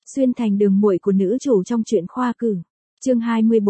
Xuyên thành đường muội của nữ chủ trong truyện khoa cử. Chương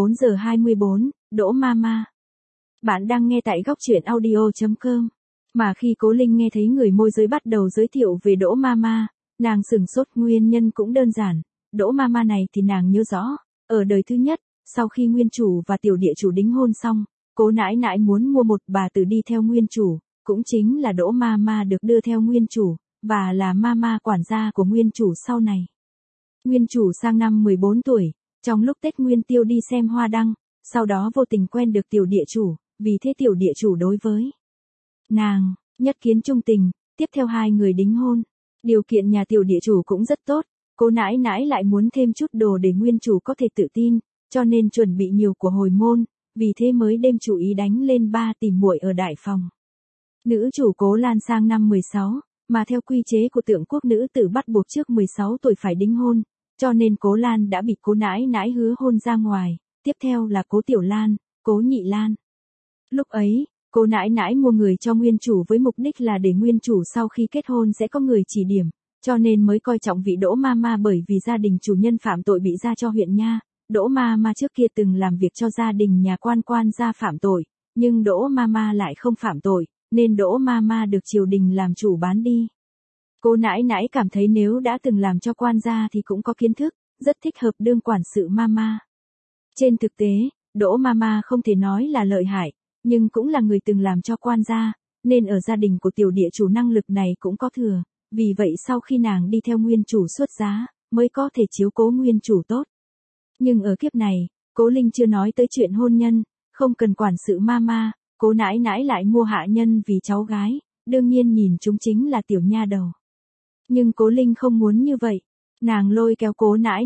24:24, Đỗ Mama. Bạn đang nghe tại góc truyện audio.com. Mà khi Cố Linh nghe thấy người môi giới bắt đầu giới thiệu về Đỗ Mama, nàng sửng sốt. Nguyên nhân cũng đơn giản, Đỗ Mama này thì nàng nhớ rõ, ở đời thứ nhất, sau khi nguyên chủ và tiểu địa chủ đính hôn xong, Cố nãi nãi muốn mua một bà tử đi theo nguyên chủ, cũng chính là Đỗ Mama được đưa theo nguyên chủ, và là Mama quản gia của nguyên chủ sau này. Nguyên chủ sang năm 14 tuổi, trong lúc Tết Nguyên Tiêu đi xem hoa đăng, sau đó vô tình quen được tiểu địa chủ, vì thế tiểu địa chủ đối với nàng, nhất kiến trung tình, tiếp theo hai người đính hôn. Điều kiện nhà tiểu địa chủ cũng rất tốt, Cố nãi nãi lại muốn thêm chút đồ để nguyên chủ có thể tự tin, cho nên chuẩn bị nhiều của hồi môn, vì thế mới đêm chủ ý đánh lên ba tìm muội ở Đại Phòng. Nữ chủ Cố Lan sang năm 16, mà theo quy chế của Tượng Quốc nữ tử bắt buộc trước 16 tuổi phải đính hôn, cho nên Cố Lan đã bị Cố nãi nãi hứa hôn ra ngoài, tiếp theo là Cố Tiểu Lan, Cố Nhị Lan. Lúc ấy, Cố nãi nãi mua người cho nguyên chủ với mục đích là để nguyên chủ sau khi kết hôn sẽ có người chỉ điểm, cho nên mới coi trọng vị Đỗ Mama, bởi vì gia đình chủ nhân phạm tội bị ra cho huyện nha. Đỗ Mama trước kia từng làm việc cho gia đình nhà quan gia phạm tội, nhưng Đỗ Mama lại không phạm tội, nên Đỗ Mama được triều đình làm chủ bán đi. Cố nãi nãi cảm thấy nếu đã từng làm cho quan gia thì cũng có kiến thức, rất thích hợp đương quản sự Mama. Trên thực tế, Đỗ Mama không thể nói là lợi hại, nhưng cũng là người từng làm cho quan gia, nên ở gia đình của tiểu địa chủ năng lực này cũng có thừa, vì vậy sau khi nàng đi theo nguyên chủ xuất giá, mới có thể chiếu cố nguyên chủ tốt. Nhưng ở kiếp này, Cố Linh chưa nói tới chuyện hôn nhân, không cần quản sự Mama, Cố nãi nãi lại mua hạ nhân vì cháu gái, đương nhiên nhìn chúng chính là tiểu nha đầu. Nhưng Cố Linh không muốn như vậy, nàng lôi kéo Cố nãi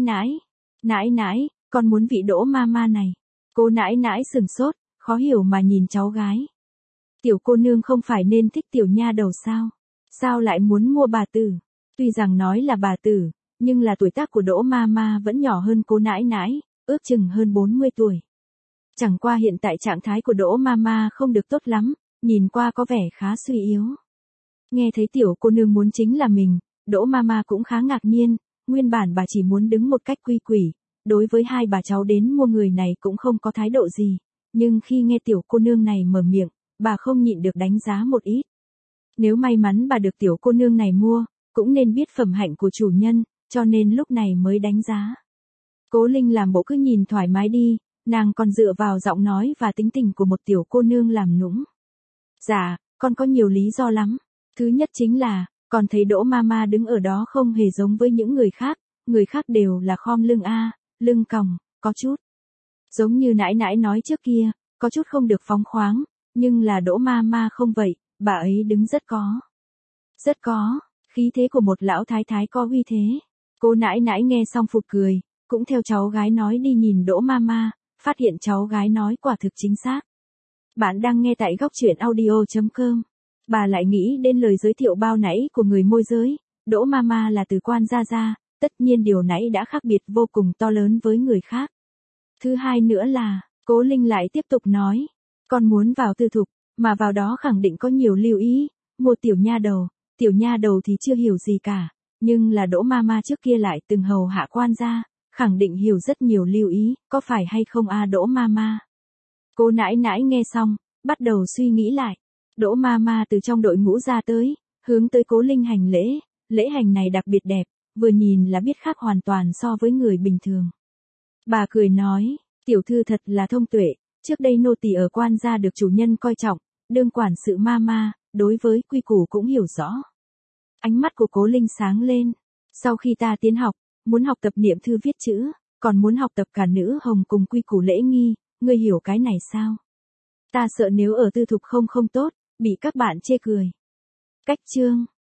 nãi, con muốn vị Đỗ Mama này. Cố nãi nãi sửng sốt, khó hiểu mà nhìn cháu gái. Tiểu cô nương không phải nên thích tiểu nha đầu sao? Sao lại muốn mua bà tử? Tuy rằng nói là bà tử, nhưng là tuổi tác của Đỗ Mama vẫn nhỏ hơn Cố nãi nãi, ước chừng hơn 40 tuổi. Chẳng qua hiện tại trạng thái của Đỗ Mama không được tốt lắm, nhìn qua có vẻ khá suy yếu. Nghe thấy tiểu cô nương muốn chính là mình, Đỗ Mama cũng khá ngạc nhiên, nguyên bản bà chỉ muốn đứng một cách quy củ, đối với hai bà cháu đến mua người này cũng không có thái độ gì, nhưng khi nghe tiểu cô nương này mở miệng, bà không nhịn được đánh giá một ít. Nếu may mắn bà được tiểu cô nương này mua, cũng nên biết phẩm hạnh của chủ nhân, cho nên lúc này mới đánh giá. Cố Linh làm bộ cứ nhìn thoải mái đi, nàng còn dựa vào giọng nói và tính tình của một tiểu cô nương làm nũng. Dạ, con có nhiều lý do lắm. Thứ nhất chính là, con thấy Đỗ Mama đứng ở đó không hề giống với những người khác đều là khom lưng lưng còng, có chút. Giống như nãi nãi nói trước kia, có chút không được phóng khoáng, nhưng là Đỗ Mama không vậy, bà ấy đứng rất có, khí thế của một lão thái thái có uy thế. Cô nãi nãi nghe xong phụt cười, cũng theo cháu gái nói đi nhìn Đỗ Mama, phát hiện cháu gái nói quả thực chính xác. Bạn đang nghe tại góc truyện audio.com. Bà lại nghĩ đến lời giới thiệu bao nãy của người môi giới, Đỗ Mama là từ quan gia ra, tất nhiên điều nãy đã khác biệt vô cùng to lớn với người khác. Thứ hai nữa là, Cố Linh lại tiếp tục nói, con muốn vào tư thục, mà vào đó khẳng định có nhiều lưu ý, một tiểu nha đầu thì chưa hiểu gì cả, nhưng là Đỗ Mama trước kia lại từng hầu hạ quan gia, khẳng định hiểu rất nhiều lưu ý, có phải hay không Đỗ Mama? Cô nãi nãi nghe xong, bắt đầu suy nghĩ lại. Đỗ Mama từ trong đội ngũ ra tới, hướng tới Cố Linh hành lễ, lễ hành này đặc biệt đẹp, vừa nhìn là biết khác hoàn toàn so với người bình thường. Bà cười nói, tiểu thư thật là thông tuệ, trước đây nô tỳ ở quan gia được chủ nhân coi trọng, đương quản sự Mama, đối với quy củ cũng hiểu rõ. Ánh mắt của Cố Linh sáng lên, sau khi ta tiến học, muốn học tập niệm thư viết chữ, còn muốn học tập cả nữ hồng cùng quy củ lễ nghi, ngươi hiểu cái này sao? Ta sợ nếu ở tư thục không tốt, bị các bạn chê cười. Cách chương